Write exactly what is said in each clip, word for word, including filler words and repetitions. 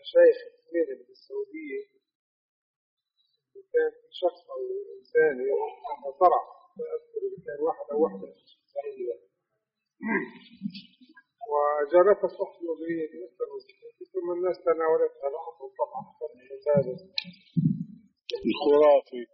مشايخ اثنين من السعودية، كان في شخص أو إنسان صرع، كان واحد أو واحدة وجابتها الصحة الوضعية ثم الناس تناولتها الأمر طبعا كان الخرافي.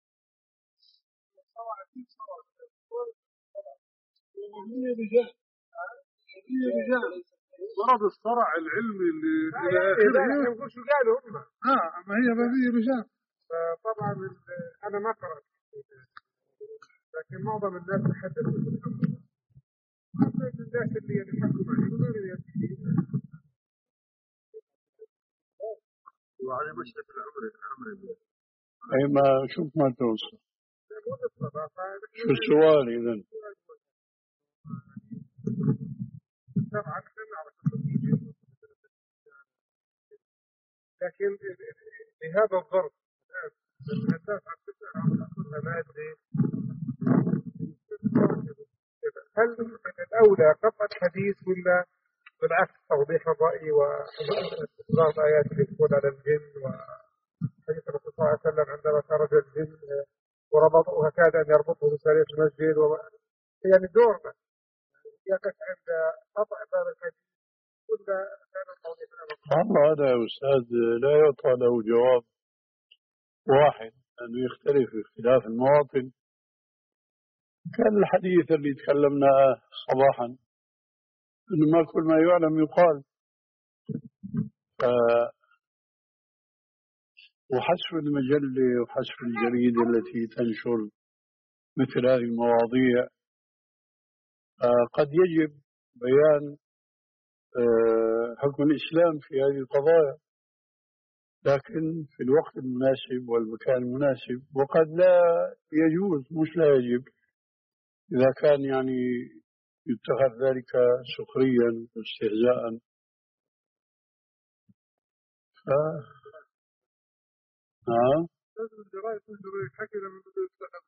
هي رجال هي رجال مرض الصرع العلمي اللي إلى آخره. يقول شو قالوا هم؟ آه ما هي هذه رجال. فطبعا أنا ما قرأت، لكن معظم الناس تحدثوا بالأمر. الناس اللي يتحكم عليهم غير وعلى مشرف العمر العمر أي ما شوف ما توصل. شو السؤال إذن؟ لكن بهذا الظرف الأساس عن تسأل عن كل مادة، هل الأولى قطع الحديث ولا بالعكس توضيح الرأي وإصدار آيات اللي تقول على الجن وحديث الرسول صلى الله عليه وسلم عندما خرج الجن وربطه وكاد أن يربطه بسرية المسجد و... يعني دورنا يقف عند قطع باب الحديث ولا كان التوضيح والله هذا يا أستاذ لا يعطى له جواب واحد أنه يختلف باختلاف المواطن. كان الحديث اللي تكلمنا صباحا إنه ما كل ما يعلم يقال، ف... وحسب المجلة وحسب الجريدة التي تنشر مثل هذه المواضيع قد يجب بيان حكم الإسلام في هذه القضايا، لكن في الوقت المناسب والمكان المناسب، وقد لا يجوز مش لا يجب إذا كان يعني يتخذ ذلك سخريا واستهزاء. ف... ها؟ لازم الجرائد تنشر الحكي لما بدأ يتخذ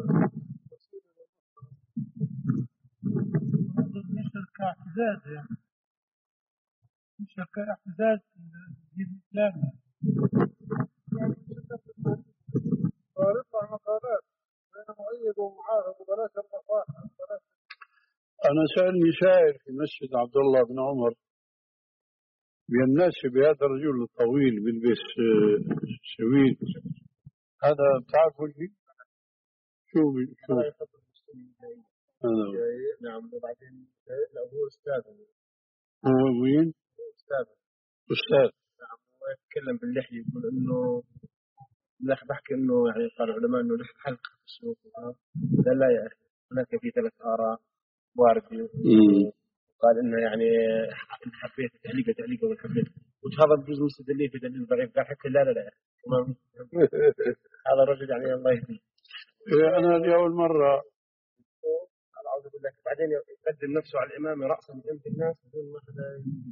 نشر كاعتزاز، يعني نشر كاعتزاز الدين الإسلامي. ويطلع مقالات بين مؤيد ومعارض وبلاش النصائح. أنا سألني شاعر في مسجد عبد الله بن عمر بيناسب هذا الرجل الطويل بيلبس سويد، هذا بتعرفوا شيء؟ شو شو هذا؟ نعم. وبعدين لا هو أستاذ. هو وين؟ هو أستاذ. أستاذ. نعم. هو يتكلم باللحية، يقول إنه لح بحكي إنه يعني قال العلماء إنه لح حلقة في السوق. لا لا يا أخي، هناك في ثلاث آراء واردة. قال إنه يعني حبيت تعليقة تعليقة ولا حبيت وهذا بجوز مستدلين في دليل ضعيف. قال حكي لا لا لا هذا الرجل يعني الله يهديه. أنا لأول مرة أعوذ بالله. بعدين يقدم نفسه على الإمامة رأسا من أنف الناس بدون ما حدا.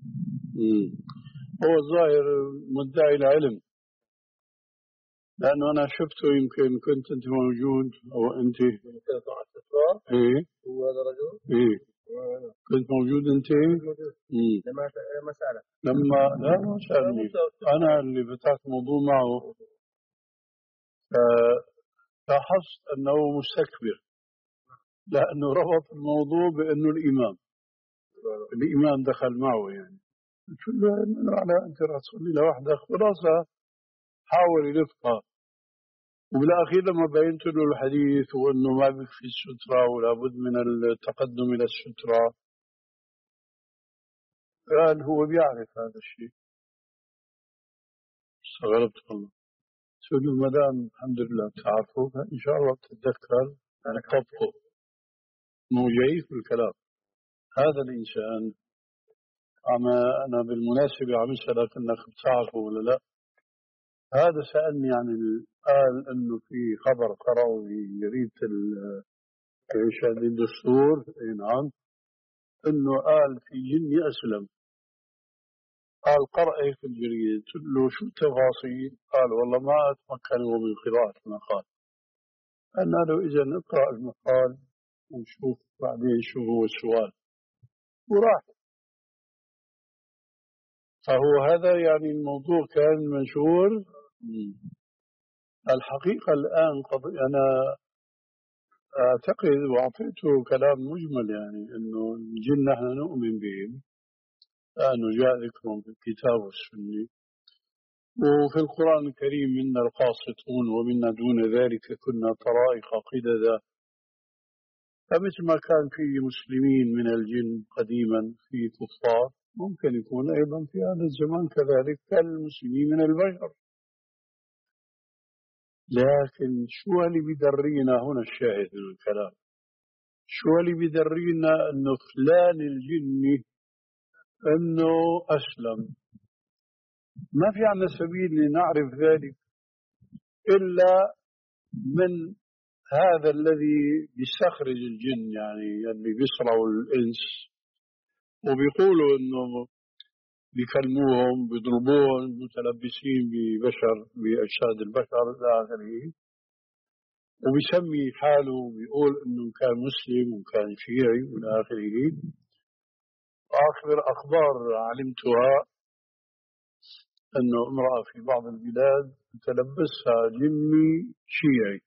هو الظاهر مدعي العلم، لأنه أنا شفته يمكن كنت أنت موجود أو أنت. إيه. هو هذا الرجل. إيه. كنت موجود أنت. لما لما سألك. لما لا ما سألني، أنا اللي فتحت موضوع معه لاحظت أنه مستكبر، لأنه ربط الموضوع بأنه الإمام الإمام دخل معه. يعني قلت له على أنت راح تصلي لوحدك خلاصة، حاول يلفها. وبالأخير لما بينت له الحديث وأنه ما بيكفي السترة ولا بد من التقدم إلى السترة، قال هو بيعرف هذا الشيء. استغربت والله. قلت له ما دام الحمد لله بتعرفه إن شاء الله بتتذكر أنا طبقه مو جاي في الكلام. هذا الإنسان أما أنا بالمناسبة عم أسألك أنك بتعرفه ولا لا. هذا سألني يعني قال أنه في خبر قرأه في جريدة العشاء الدستور. نعم. أنه قال في جني أسلم. قال قرأ في الجريدة. قلت له شو التفاصيل؟ قال والله ما أتمكن من قراءة المقال. قلنا له إذا نقرأ المقال ونشوف بعدين شو هو السؤال وراح. فهو هذا يعني الموضوع كان منشور. الحقيقة الآن قض... أنا أعتقد وأعطيته كلام مجمل يعني أنه الجن نحن نؤمن بهم لأنه جاء ذكرهم في الكتاب والسنة، وفي القرآن الكريم منا القاسطون ومنا دون ذلك كنا طرائق قددا. فمثل ما كان في مسلمين من الجن قديما في كفار، ممكن يكون أيضا في هذا الزمان كذلك كالمسلمين من البشر. لكن شو اللي بيدرينا هنا الشاهد من الكلام؟ شو اللي بيدرينا أنه فلان الجني أنه أسلم؟ ما في عنا سبيل لنعرف ذلك إلا من هذا الذي بيستخرج الجن، يعني اللي بيصرعوا الإنس وبيقولوا أنه بيكلموهم بيضربوهم متلبسين ببشر بأجساد البشر إلى آخره، وبيسمي حاله وبيقول أنه كان مسلم وكان شيعي إلى آخره. آخر أخبار علمتها أنه امرأة في بعض البلاد تلبسها جني شيعي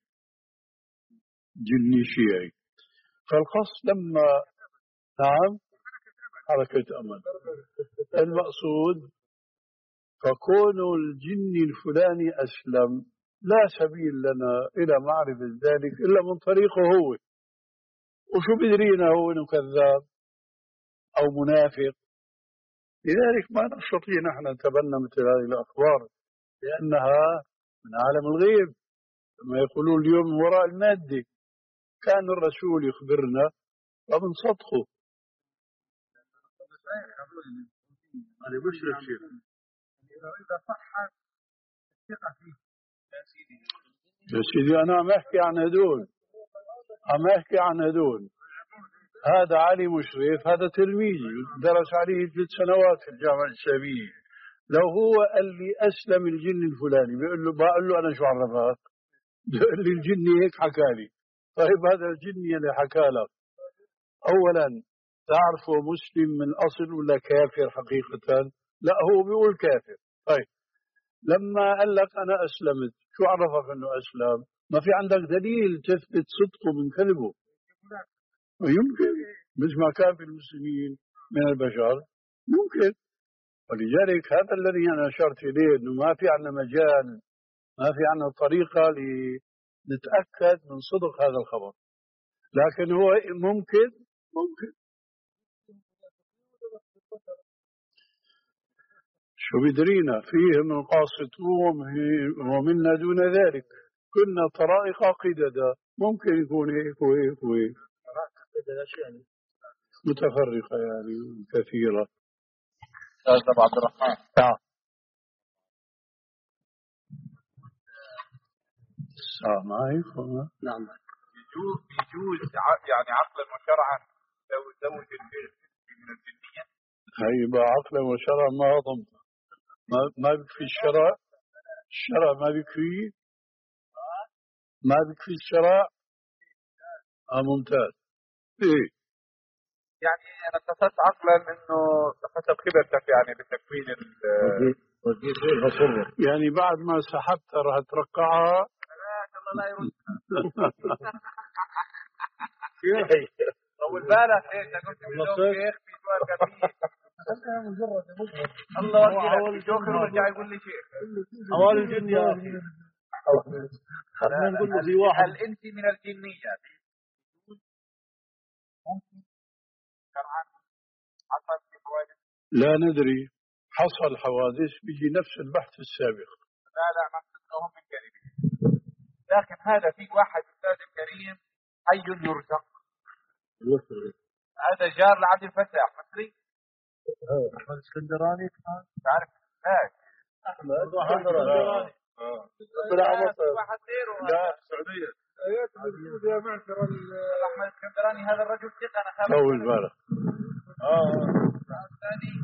جني شيعي فالقصد لما نعم حركة أمل. المقصود فكون الجن الفلاني أسلم لا سبيل لنا إلى معرفة ذلك إلا من طريقه هو. وشو بدرينا هو إنه كذاب أو منافق؟ لذلك ما نستطيع نحن نتبنى مثل هذه الأخبار لأنها من عالم الغيب، كما يقولون اليوم من وراء المادة. كان الرسول يخبرنا ومن صدقه. هذا مشرك شيخ. إذا صح الثقة فيه يا سيدي أنا عم أحكي عن هدول عم أحكي عن هدول هذا علي مشرف، هذا تلميذي درس عليه ثلاث سنوات في الجامعة الإسلامية. لو هو قال لي أسلم الجن الفلاني بيقول له بقول له أنا شو عرفك؟ بيقول لي الجن هيك حكى لي. طيب هذا الجن اللي حكى لك أولا تعرفه مسلم من أصل ولا كافر حقيقة؟ لا هو بيقول كافر. طيب لما قال لك أنا أسلمت شو عرفك أنه أسلم؟ ما في عندك دليل تثبت صدقه من كذبه. يمكن مثل ما كان في المسلمين من البشر ممكن. ولذلك هذا الذي أنا أشرت إليه أنه ما في عندنا مجال، ما في عندنا طريقة لنتأكد من صدق هذا الخبر، لكن هو ممكن ممكن شو بدرينا فيه من قاسطون ومنا دون ذلك كنا طرائق قددا. ممكن يكون هيك وهيك وهيك متفرقة يعني كثيرة. أستاذ عبد الرحمن نعم السلام عليكم. نعم يجوز يجوز يعني عقلا وشرعا لو زوج البنت من الجنية. هي عقلا وشرعا ما أظن ما ما بكفي الشرع. الشرع ما بكفي ما بكفي الشرع. آه ممتاز. إيه يعني أنا اتصلت عقلا إنه حسب خبرتك يعني بتكوين ال يعني بعد ما سحبتها راح ترقعها. الله لا يرد. طول بالك ليش قلت اليوم شيخ في سؤال كبير. الله أكبر جوكر ورجع يقول لي شيخ أوال الجن يا أخي خلينا نقول له في واحد. هل أنت من الجنية ممكن شرعا حصل في حوادث؟ لا ندري حصل حوادث بيجي نفس البحث السابق. لا لا ما هم من كلمة، لكن هذا في واحد أستاذ الكريم حي يرزق. هذا جار لعبد الفتاح مصري. أحمد اسكندراني تعرف هاك أحمد اسكندراني واحد غيره لا السعودية. يا معشر أحمد اسكندراني هذا الرجل ثقة أنا خالد طول بالك. اه الثاني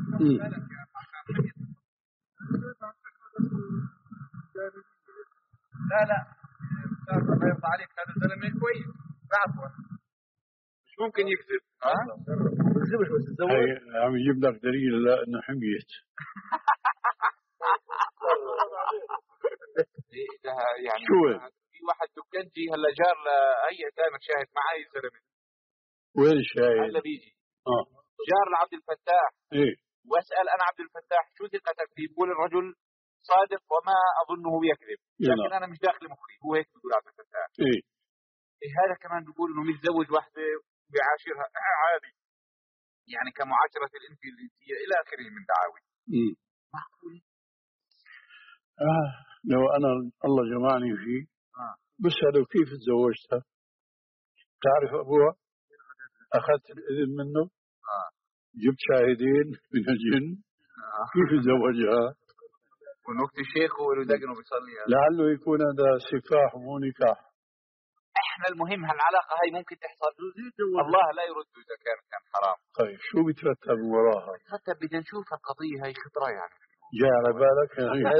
لا لا الله يرضى عليك هذا الزلمه كويس عفوا مش ممكن يكذب. ها بس بس الزواج عم يجيب لك دليل لا انه حميت. يعني شو في واحد دكنجي هلا جار لأي دائما شاهد معي زلمة. وين الشاهد؟ هلا بيجي اه جار لعبد الفتاح. ايه واسأل أنا عبد الفتاح شو ثقتك فيه؟ بقول الرجل صادق وما أظنه يكذب، لكن أنا مش داخل مخي، هو هيك بيقول عبد الفتاح. ايه إيه هذا كمان بيقول إنه متزوج واحدة وبيعاشرها عادي، يعني كمعاشرة الإنس الجنسية إلى آخره من دعاوي. امم معقول؟ آه لو أنا الله جمعني فيه آه. بسأله كيف تزوجتها؟ تعرف أبوها؟ أخذت الإذن منه؟ آه. جبت شاهدين من الجن؟ آه. كيف تزوجها؟ ونوقت الشيخ وله دقنه بيصلي. لعله يكون هذا سفاح مو نكاح. احنا المهم هالعلاقة هاي ممكن تحصل، الله لا يرد إذا كان كان حرام. طيب شو بيترتب وراها؟ حتى بدنا نشوف القضية هاي خطرة يعني. جاء على بالك؟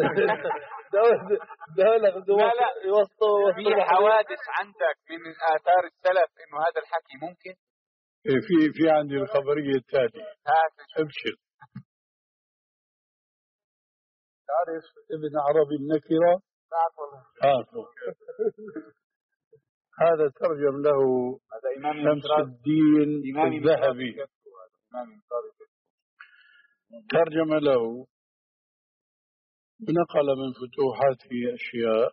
لا لا في حوادث عندك من آثار السلف إنه هذا الحكي ممكن. في في عندي الخبرية التالية. ابشر. تعرف ابن عربي النكرة؟ عارفه. هذا ترجم له شمس الدين الذهبي، ترجم له ونقل من فتوحاته أشياء،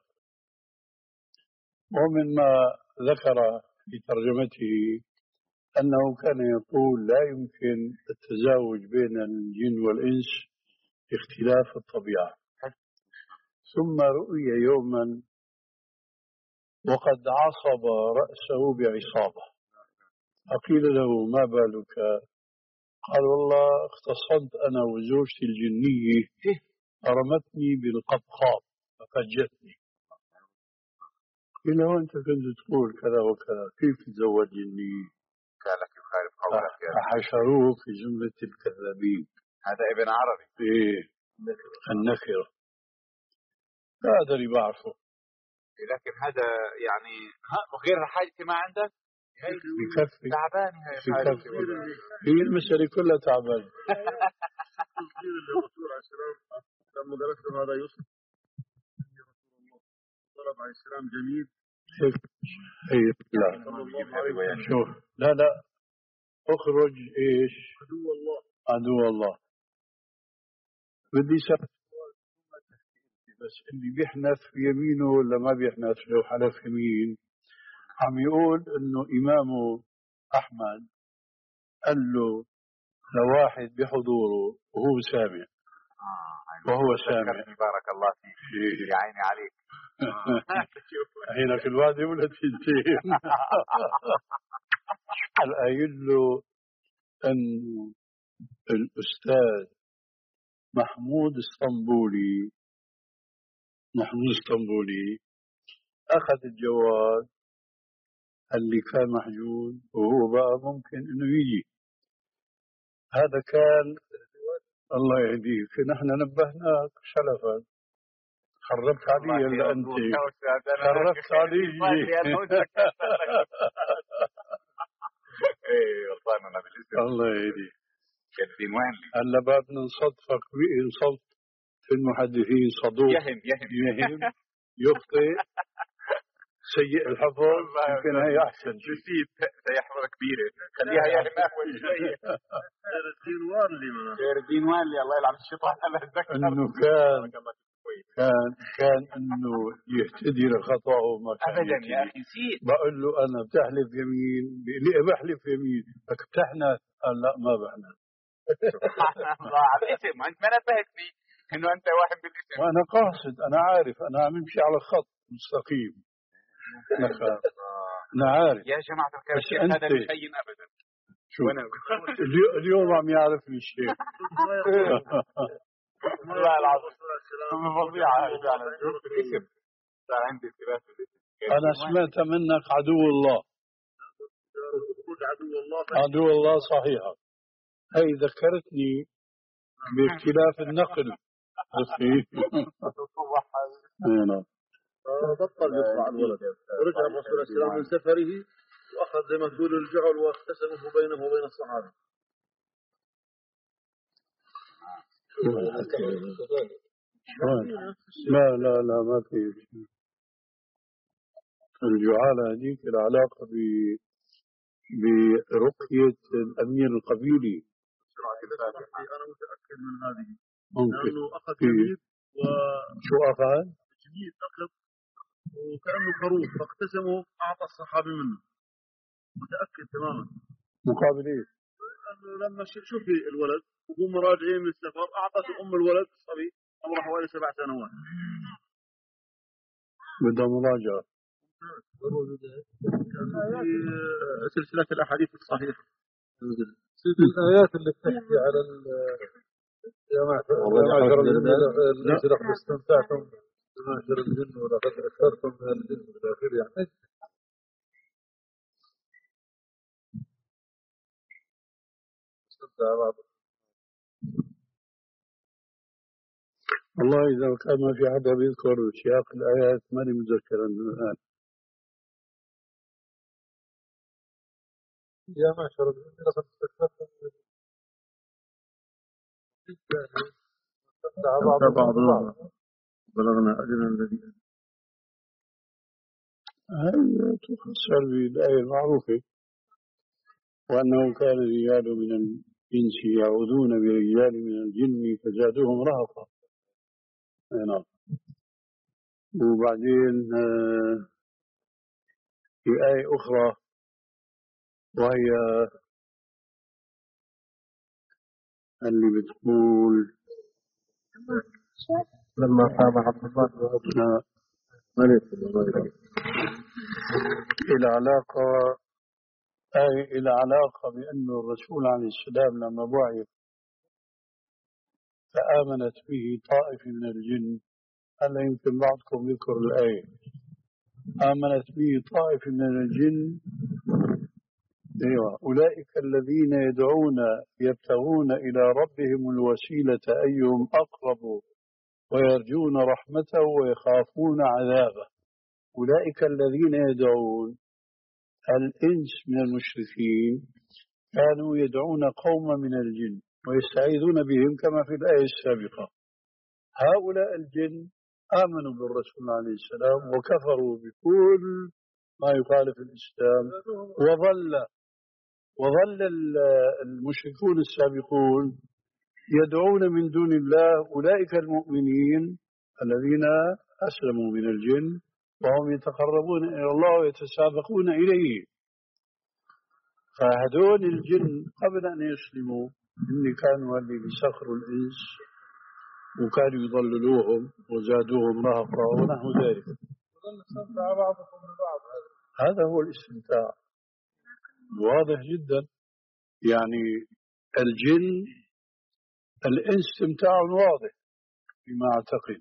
ومن ما ذكر في ترجمته أنه كان يقول لا يمكن التزاوج بين الجن والإنس باختلاف الطبيعة. ثم رؤي يوما وقد عصب رأسه بعصابة، فقيل له ما بالك؟ قال والله اختصمت أنا وزوجتي الجنية فرمتني بالقبقاب ففجتني. قيل له أنت كنت تقول كذا وكذا، كيف تزوج جنية؟ قال لك يخالف قولك، فحشروه في جملة الكذابين. هذا ابن عربي. إيه النكرة، هذا اللي بعرفه. لكن هذا يعني غير حاجتي ما عندك بكفي تعبانة هاي. هي المسألة كلها تعبانة. تصدير الرسول عليه السلام لما قالت له هذا يوسف طلب عليه السلام جميل. اي لا شوف لا لا اخرج ايش؟ عدو الله عدو الله. بدي سأل بس اللي بيحنث يمينه ولا ما بيحنث لو حلف يمين؟ عم يقول انه امامه احمد قال له لواحد بحضوره وهو سامع وهو سامع. بارك الله فيك يا عيني عليك. عينك الوادي ولا تنتين. قايل له انه الاستاذ محمود اسطنبولي محمود اسطنبولي اخذ الجواد اللي كان محجوز وهو بقى ممكن انه يجي. هذا كان الله يهديك، نحن نبهناك شلفا، خربت علي الا انت خربت علي. ايه والله انا بالاسم الله يهديك. كدين وين هلا بدنا نصدفك بنصدف في المحدثين صدوق يهم يهم يهم يخطئ سيء الحفظ، يمكن هي احسن شيء. نسيت سيحفظ كبيره خليها يهم اهون شويه. خير الدين والي خير الدين والي الله يلعن الشيطان. انا اتذكر انه كان كان كان انه يهتدي لخطأه ما كان ابدا يهتدي. يا اخي نسيت. بقول له انا بتحلف يمين، ليه بحلف يمين؟ بدك تحنث؟ قال لا ما بحنث. سبحان الله على الاسم، انت ما نبهتني انه انت واحد بالاسم. وانا قاصد، انا عارف، انا عم امشي على خط مستقيم. انا عارف يا جماعه الخير هذا مش هين ابدا. شو اليوم عم يعرفني الشيء. والله العظيم فظيعه هاي فعلا. الاسم صار عندي اختلاف بالاسم. انا سمعت منك عدو الله. عدو الله عدو الله صحيحه. هي ذكرتني باختلاف النقل. نعم. بطل يصنع الولد ورجع الرسول عليه السلام من سفره واخذ زي ما تقول الجعل واقتسمه بينه وبين الصحابه. لا لا لا ما في. الجعالة هذيك العلاقة ب برقية الأمير القبيلي. أنا متأكد من هذه ممكن لأنه أخذ جديد و شو أخذ؟ جديد أخذ وكأنه خروف فاقتسمه أعطى الصحابي منه. متأكد تماما. مقابل إيه؟ لأنه لما شوفي الولد وهم راجعين من السفر أعطت أم الولد الصبي عمره حوالي سبع سنوات. بدها مراجعة. في سلسلة الأحاديث الصحيحة. الآيات اللي بتحكي على يا معشر الجن لقد استمتعتم بمعشر الجن ولقد أكثرتم من الجن إلى آخره يعني. استمتع بعضهم. والله إذا كان ما في حدا بيذكر سياق الآيات ماني متذكرا الآن. يا معشر الجن لقد استكثرتم من استمتع بعضهم ببعض. بلغنا أجل الذي هل تفسر بالآية المعروفة وأنه كان رجال من الإنس يعودون برجال من الجن فزادوهم رهقا. نعم. وبعدين في آية أخرى وهي اللي بتقول لما قام عبد الله العلاقة أي العلاقة بأن الرسول عليه السلام لما بعث فآمنت به طائفة من الجن. هلا يمكن بعضكم يذكر الآية. آمنت به طائفة من الجن. أيوة. أولئك الذين يدعون يبتغون إلى ربهم الوسيلة أيهم أقرب ويرجون رحمته ويخافون عذابه. أولئك الذين يدعون الإنس من المشركين كانوا يدعون قوما من الجن ويستعيذون بهم كما في الآية السابقة. هؤلاء الجن آمنوا بالرسول عليه السلام وكفروا بكل ما يخالف الإسلام وظل وظل المشركون السابقون يدعون من دون الله أولئك المؤمنين الذين أسلموا من الجن وهم يتقربون إلى الله ويتسابقون إليه. فهدول الجن قبل أن يسلموا إن كانوا اللي بيسخروا الإنس وكانوا يضللوهم وزادوهم رهقا ونحو ذلك. هذا هو الاستمتاع واضح جدا. يعني الجن الإنس استمتاع واضح بما أعتقد.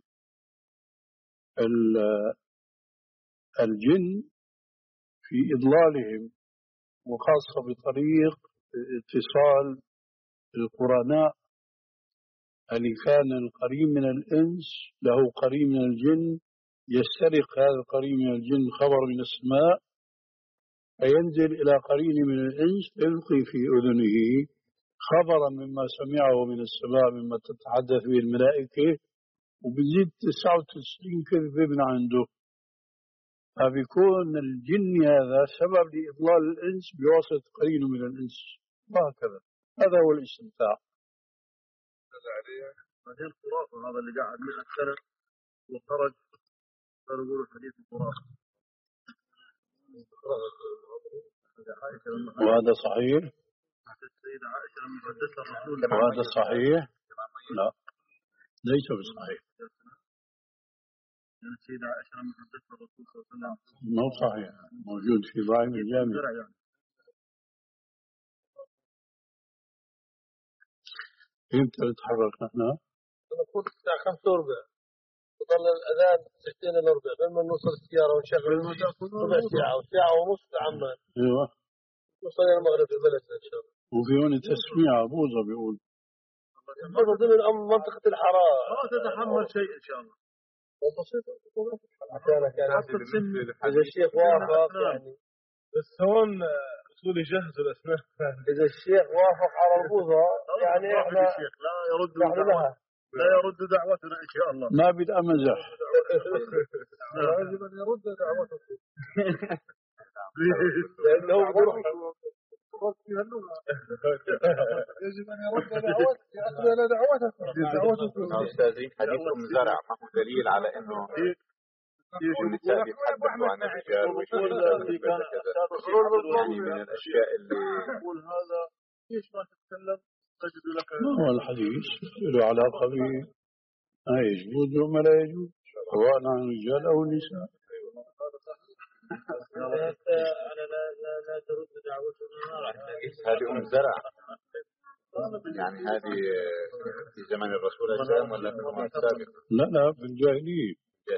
الجن في إضلالهم وخاصة بطريق اتصال القرناء اللي كان القريب من الإنس له قريب من الجن يسترق هذا القريب من الجن خبر من السماء فينزل إلى قرين من الإنس يلقي في أذنه خبرا مما سمعه من السماء مما تتحدث به الملائكة وبزيد تسعة وتسعين كذبة من عنده. فبيكون الجن هذا سبب لإضلال الإنس بواسطة قرين من الإنس وهكذا. هذا هو الاستمتاع. بعدين خرافة هذا اللي قاعد مئة سنة وخرج صاروا يقولوا حديث خرافة. وهذا صحيح؟ السيدة عائشة لما حدثها الرسول وهذا صحيح؟ لا ليس بصحيح. السيدة عائشة لما حدثها الرسول صلى الله عليه وسلم مو صحيح موجود في ضعيف الجامع. امتى نتحرك نحن؟ نكون الساعة خمسة وربع وظل الأذان ستين إلى ربع لما نوصل السيارة ونشغل ربع ساعة وساعة ونص عمان. ايوه نوصل إلى المغرب في بلدنا إن شاء الله. وفي هون تسميع بوظة بيقول برضه ضمن منطقة الحرارة ما تتحمل شيء إن شاء الله. بسيط عشانك يعني إذا الشيخ وافق يعني بس هون رسول يجهزوا الأسماء. إذا الشيخ وافق على البوظة يعني إحنا لا يرد دعوة لا يرد دعوتنا إن شاء الله. ما بدأ مزح. يجب أن يرد دعوته لأنه بروح يجب أن يرد دعوته أقبل دعوته دعوته أستاذي حديث أم زرع ما هو دليل على أنه النساء بيتحدثوا عن الرجال ويقول كذا يعني من الأشياء اللي يقول هذا ليش ما تتكلم تجد لك ما هو الحديث له علاقة ب ما يجوز وما لا يجوز سواء عن رجال أو نساء. أنا لا لا لا ترد دعوتنا راح هذه أم زرع يعني هذه في زمن الرسول صلى الله عليه وسلم ولا في الزمن السابق؟ لا لا في الجاهلية.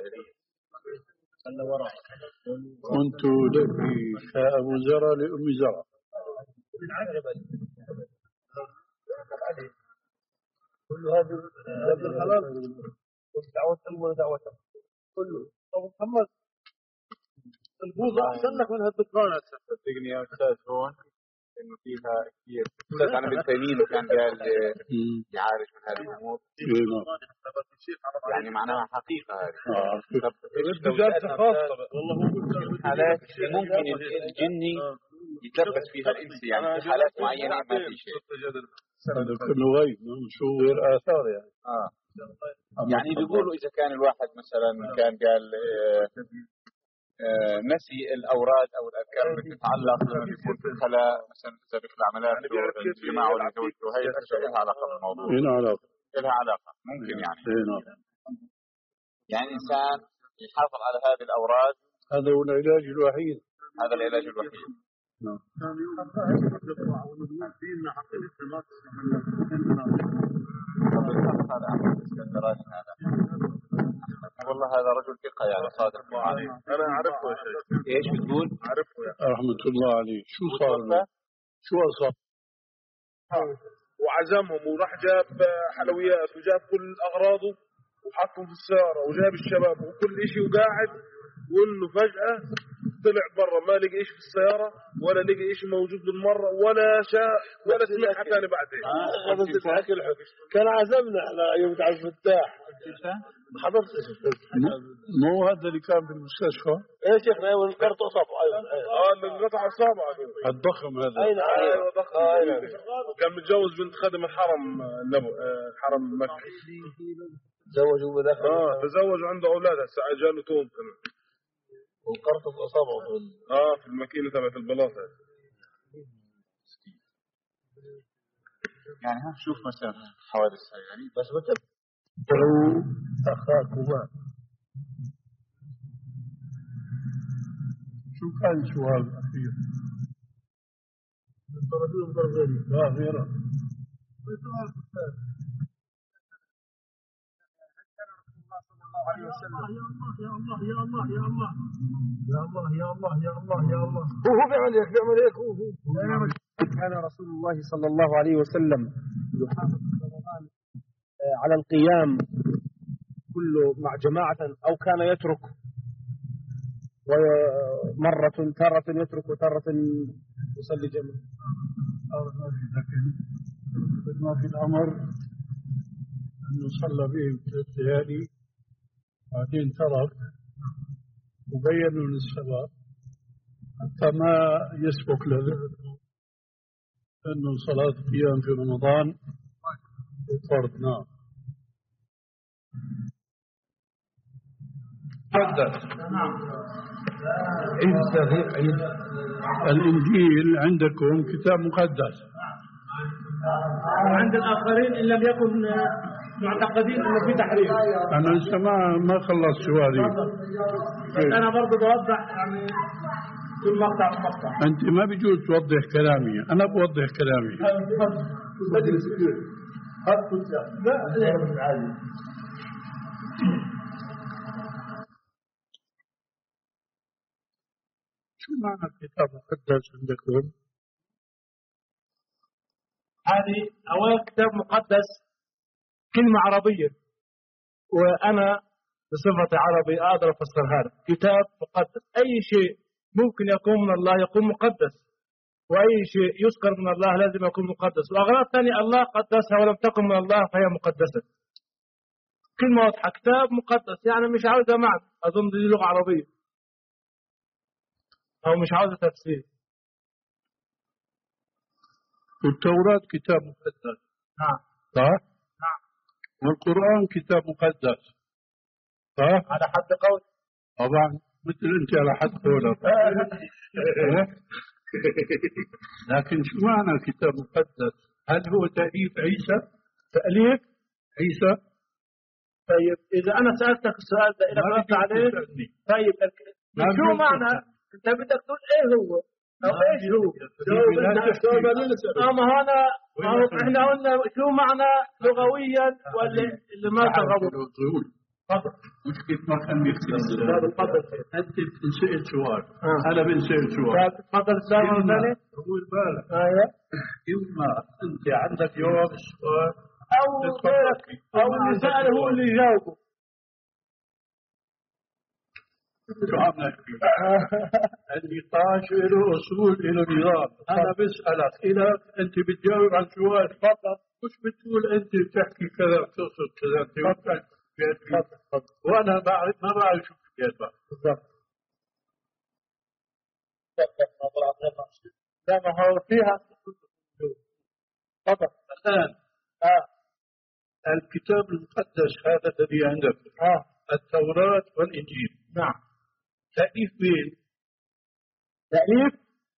كنت لبي كأبو زرع لأم زرع. كل هذا هذا الحلال دعوته ولا دعوته كله. أبو محمد البوظة أحسن لك من هالدكان هسه. صدقني يا أستاذ هون إنه فيها كثير. أستاذ أنا بالتميم كان قال يعالج من هذه الأمور. يعني معناها حقيقة هذه. طب جلسة خاصة والله هو حالات ممكن الجني يتلبس فيها الإنس يعني في حالات معينة ما في شيء. هذا كله غيب شو غير آثار يعني. آه. يعني بيقولوا إذا كان الواحد مثلا كان قال آه آه نسي الأوراد أو الأذكار اللي تتعلق لما بيكون في الخلاء مثلا إذا بيخلع ملابسه الجماعة ولا زوجته هي الأشياء لها علاقة بالموضوع. لها علاقة. لها علاقة ممكن يعني. هنا. يعني إنسان يحافظ على هذه الأوراد. هذا هو العلاج الوحيد. هذا العلاج الوحيد. نعم. هذا أحمد الإسكندراني هذا. والله هذا رجل ثقة يعني صادق عليه. أنا أعرفه يا شيخ. إيش بتقول؟ أعرفه يا رحمة الله عليه. شو صار له؟ شو أصاب؟ وعزمهم وراح جاب حلويات وجاب كل أغراضه وحطهم في السيارة وجاب الشباب وكل إشي وقاعد وإنه فجأة طلع برا ما لقي إيش في السيارة ولا لقي إيش موجود بالمرة ولا شاء ولا سمع حتى أنا بعدين. كان عزمنا على يوم عبد الفتاح. حضرت مو هذا اللي كان بالمستشفى؟ ايه شيخنا ايوه انقطع اصابعه. اه اللي انقطع اصابعه الضخم هذا. ايوه ايوه ضخم. ايوه كان متجوز بنت خادم الحرم النبوي الحرم المكي. تزوجوا بداخل اه تزوجوا عنده اولاد هسه جاله توم كمان وانقطع اصابعه اه في الماكينه تبعت البلاطه. يعني ها شوف مثلا حوادث يعني بس بتب ولو أخاكما. شو كان السؤال الأخير؟ الرجل الغربي لا غيره. سؤال أستاذ. يا الله يا الله يا الله يا الله يا الله يا الله يا الله هو هو بيعمل هيك بيعمل هيك هو هو. كان رسول الله صلى الله عليه وسلم يحافظ على القيام كله مع جماعة أو كان يترك ومرة تارة يترك وتارة يصلي جماعة. لكن ما في الأمر أنه صلى بهم ثلاث ليالي بعدين ترك وبينوا للشباب حتى ما يسبق لذلك أنه صلاة قيام في رمضان فرض. نعم. الإنجيل عندكم كتاب مقدس وعند الآخرين إن لم يكن معتقدين إنه في تحريف. أنا لسه ما ما خلصت سؤالي. أنا برضه بوضح يعني كل مقطع مقطع. أنت ما بيجوز توضح كلامي، أنا بوضح كلامي. مجلس كبير لا عادي. شو معنى الكتاب مقدس عندكم؟ هذه أول كتاب مقدس كلمة عربية وأنا بصفتي عربي أقدر أفسر هذا كتاب مقدس. أي شيء ممكن يكون من الله يكون مقدس وأي شيء يذكر من الله لازم يكون مقدس وأغراض ثانية الله قدسها ولم تكن من الله فهي مقدسة. كلمة واضحة، كتاب مقدس يعني مش عاوزة معنى، أظن دي لغة عربية أو مش عاوزة تفسير. والتوراة كتاب مقدس. نعم. صح؟ نعم. والقرآن كتاب مقدس. صح؟ على حد قول. طبعا مثل أنت على حد قولك. لكن شو معنى كتاب مقدس؟ هل هو تأليف عيسى؟ تأليف عيسى؟ طيب إذا أنا سألتك السؤال ده إذا ردت عليه طيب شو معنى؟ أنت بدك تقول إيه هو؟ أو إيش هو؟ أما هنا إحنا قلنا شو معنى لغويا ولا اللي ما تغرب؟ تفضل. مش كيف ما كان يختلف. تفضل. أنت بتنسأل سؤال. أنا بنسأل سؤال. تفضل السؤال الثاني. هو البالغ. أيوه. إما أنت عندك جواب السؤال أو غيرك أو اللي سأله هو اللي يجاوبه. شو عم نحكي؟ النقاش له أصول له نظام. أنا بسألك إذا أنت بتجاوب عن سؤال فقط مش بتقول أنت بتحكي كذا بتقصد كذا تفضل. وأنا بعرف ما بعرف شو بتجاوب. بالضبط. لا ما هو فيها. تفضل. الآن آه. الكتاب المقدس هذا الذي عندك آه. التوراة والإنجيل. نعم. تأليف مين؟ تأليف؟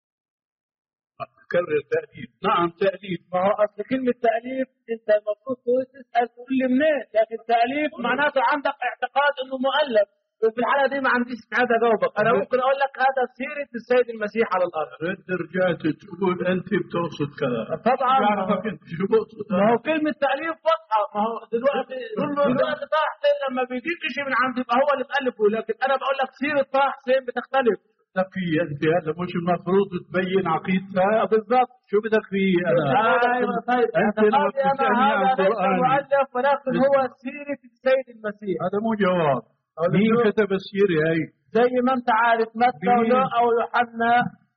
كرر تأليف. نعم تأليف. ما هو أصل كلمة تأليف أنت المفروض تسأل تقول لي منين؟ لكن تأليف معناته عندك اعتقاد إنه مؤلف، وفي الحالة دي ما عنديش استعداد أجاوبك. أنا ممكن أقول لك هذا سيرة السيد المسيح على الأرض. رد رجعت تقول أنت بتقصد كذا. طبعا. شو بقصد؟ ما هو كلمة تأليف واضحة. ما هو دلوقتي دلوقتي طه حسين لما بيجيك شيء من عندي يبقى هو اللي مألفه، لكن أنا بقول لك سيرة طه حسين بتختلف. بدك فيه أنت هذا مش المفروض تبين عقيدتها. بالضبط. شو بدك فيه أنا؟ أيوة طيب. أنت لو بتسألني عن القرآن مؤلف ولكن هو سيرة السيد المسيح. هذا مو جواب. مين كتب السيرة هاي؟ زي ما أنت عارف متى أو يوحنا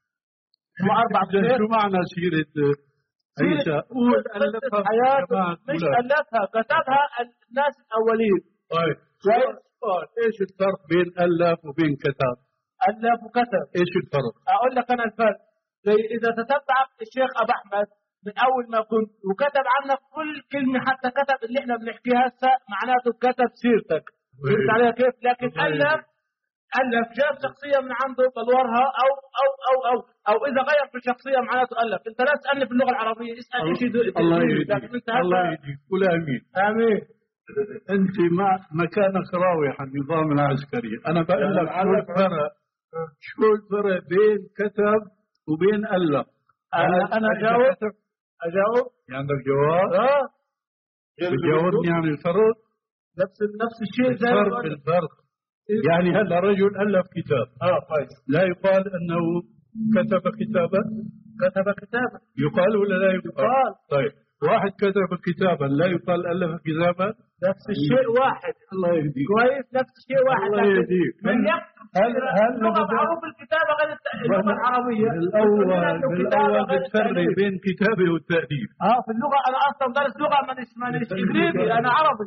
هم أربع سيرات. شو معنى سيرة عيسى؟ قول ألفها حياته مش ألفها كتبها الناس الأولين. طيب سؤال إيش الفرق بين ألف وبين كتب؟ ألف وكتب. إيش الفرق؟ أقول لك أنا الفرق. زي إذا تتبع الشيخ أبو أحمد من أول ما كنت وكتب عنك كل كلمة حتى كتب اللي إحنا بنحكيها هسه معناته كتب سيرتك. فهمت عليها كيف؟ لكن ألف ألف جاب شخصية من عنده بلورها أو أو أو أو أو إذا غير في الشخصية معناته ألف. أنت لا تسألني في اللغة العربية، اسأل إيش يدري. الله يهديك. الله يهديك. قول آمين. آمين. أنت ما مكانك راوح النظام العسكري. أنا بقول لك شو الفرق؟ شو الفرق بين كتب وبين ألف؟ أنا أنا أجاوب أجاوب. عندك جواب؟ آه. بتجاوبني عن الفرق؟ نفس نفس الشيء زي الفرق الفرق. يعني هلا رجل ألف كتاب. اه كويس. لا يقال أنه كتب كتابا. كتب كتابا. يقال ولا لا يقال؟ يقال. طيب واحد كتب كتابا لا يقال ألف كتابا. نفس الشيء واحد. الله يهديك. كويس نفس الشيء واحد. الله يهديك. من يكتب هل هل اللغة معروف الكتابة غير اللغة العربية. بالأول بالأول بتفرق بين كتابه والتأليف. اه في اللغة أنا أصلا درس لغة مانيش مانيش إنجليزي أنا عربي.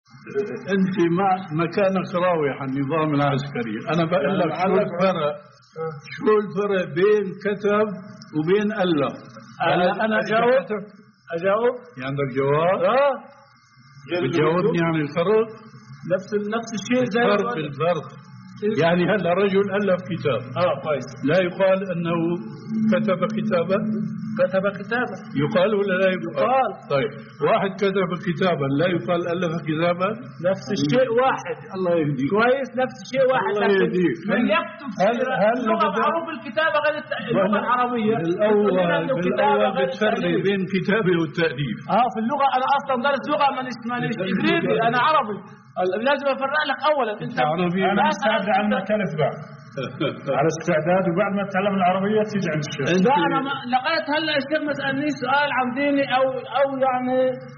أنت ما مكانك راوح النظام العسكري. أنا بقول لك شو الفرق شو الفرق بين كتب وبين ألف. أنا أنا أجاوب أجاوب. عندك جواب؟ آه. بتجاوبني عن الفرق؟ نفس نفس الشيء زي الفرق الفرق. يعني هلا رجل ألف كتاب. اه كويس. لا يقال أنه كتب كتابا. كتب كتابا. يقال ولا لا يقال؟ يقال. طيب واحد كتب كتابا لا يقال ألف كتابا. نفس الشيء واحد. الله يهديك. كويس نفس الشيء واحد. الله يهديك. من يكتب هل هل اللغة معروف الكتابة غير اللغة العربية. بالأول بالأول بتفرق بين كتابه والتأليف. اه في اللغة أنا أصلا درس لغة مانيش مانيش إنجليزي أنا عربي. لازم أفرق لك أولا أنت عربي. أنا مستعد على المكان بعد. على استعداد وبعد ما تتعلم العربية تيجي عند الشيخ. لا أنا ما لقيت هلا الشيخ ما سألنيش سؤال عن ديني أو أو يعني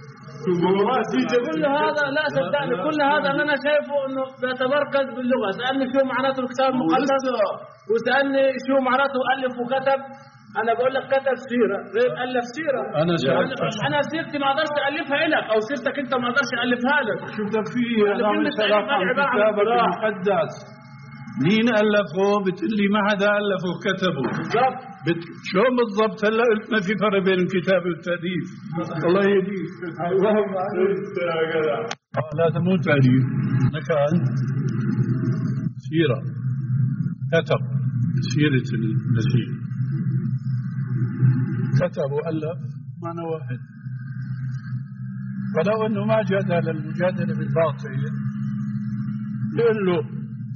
كل هذا لا صدقني كل هذا اللي أنا شايفه إنه بيتمركز باللغة. سألني شو معناته الكتاب المقدس وسألني شو معناته ألف وكتب انا بقول لك كتب سيره غير الف سيره. أنا سألت انا سيرتي ما اقدرش الفها لك، او سيرتك انت ما اقدرش الفها لك. شفتك فيه يعني أنا كلمة مسألة عن عبارة عن كتابك اختراع. المقدس مين ألفه؟ بتقول لي ما حدا ألفه كتبه بالظبط. بت... شو بالضبط؟ هلا قلت ما في فرق بين الكتاب والتأليف. الله يهديك. لا هذا مو تأليف، كان سيرة، كتب سيرة المسيح، كتب وألف معنى واحد. ولو أنه ما جادل المجادلة بالباطل يقول له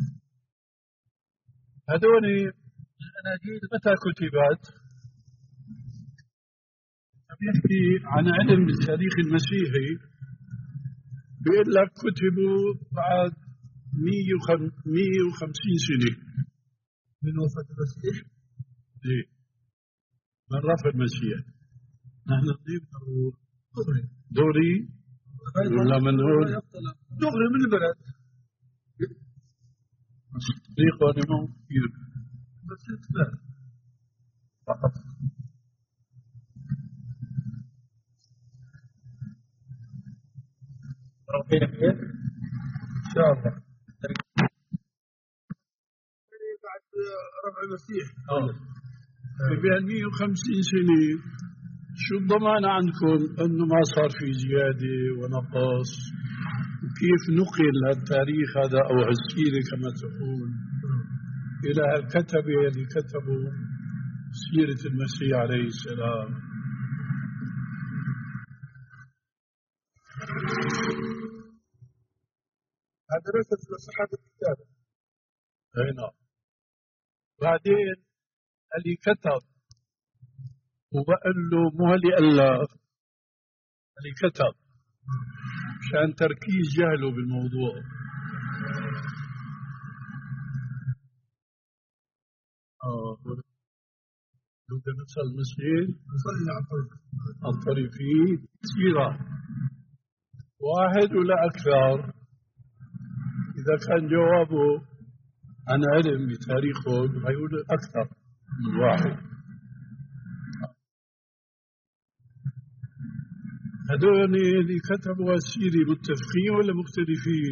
هذول الأناجيل متى كتبت؟ بيحكي عن علم بالتاريخ المسيحي، بيقول لك كتبوا بعد مئة وخمسين سنة من وفاة المسيح. إيه من رفع المسيح. نحن نضيف دوري ولا من هون دغري من البلد طريق وانا مو كثير بس لا فقط. ربنا خير ان شاء الله. بعد رفع المسيح اه بين مئة وخمسين سنة، شو الضمان عندكم انه ما صار في زيادة ونقص؟ وكيف نقل التاريخ هذا او السيرة كما تقول الى الكتبة اللي كتبوا سيرة المسيح عليه السلام؟ هذا ليس في صحة الكتاب. اي نعم. بعدين اللي كتب وبقول له مو اللي ألف، اللي كتب مشان تركيز جهله بالموضوع. اه لو بدنا نسأل مسؤول نصلي على الطريق الطريق فيه سيرة واحد ولا أكثر. إذا كان جوابه عن علم بتاريخه هيقول أكثر من واحد. هذول اللي كتبوا السيرة متفقين ولا مختلفين؟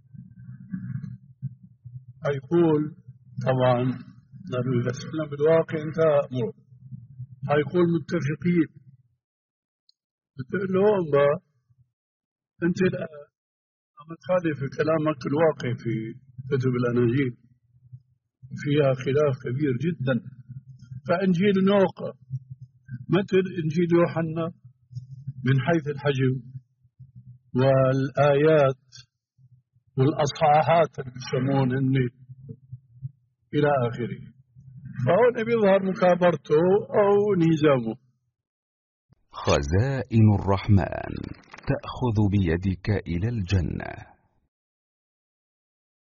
هيقول طبعا لأنه إذا سلم بالواقع أنت أمره، هيقول متفقين. بتقول لهم بقى أنت عم تخالف كلامك الواقع في كتب الأناجيل فيها خلاف كبير جدا. فإنجيل نوقع مثل إنجيل يوحنا من حيث الحجم والآيات والأصحاحات اللي بيسمون إني إلى آخره. فهون بيظهر مكابرته أو نيزامه. خزائن الرحمن تأخذ بيدك إلى الجنة.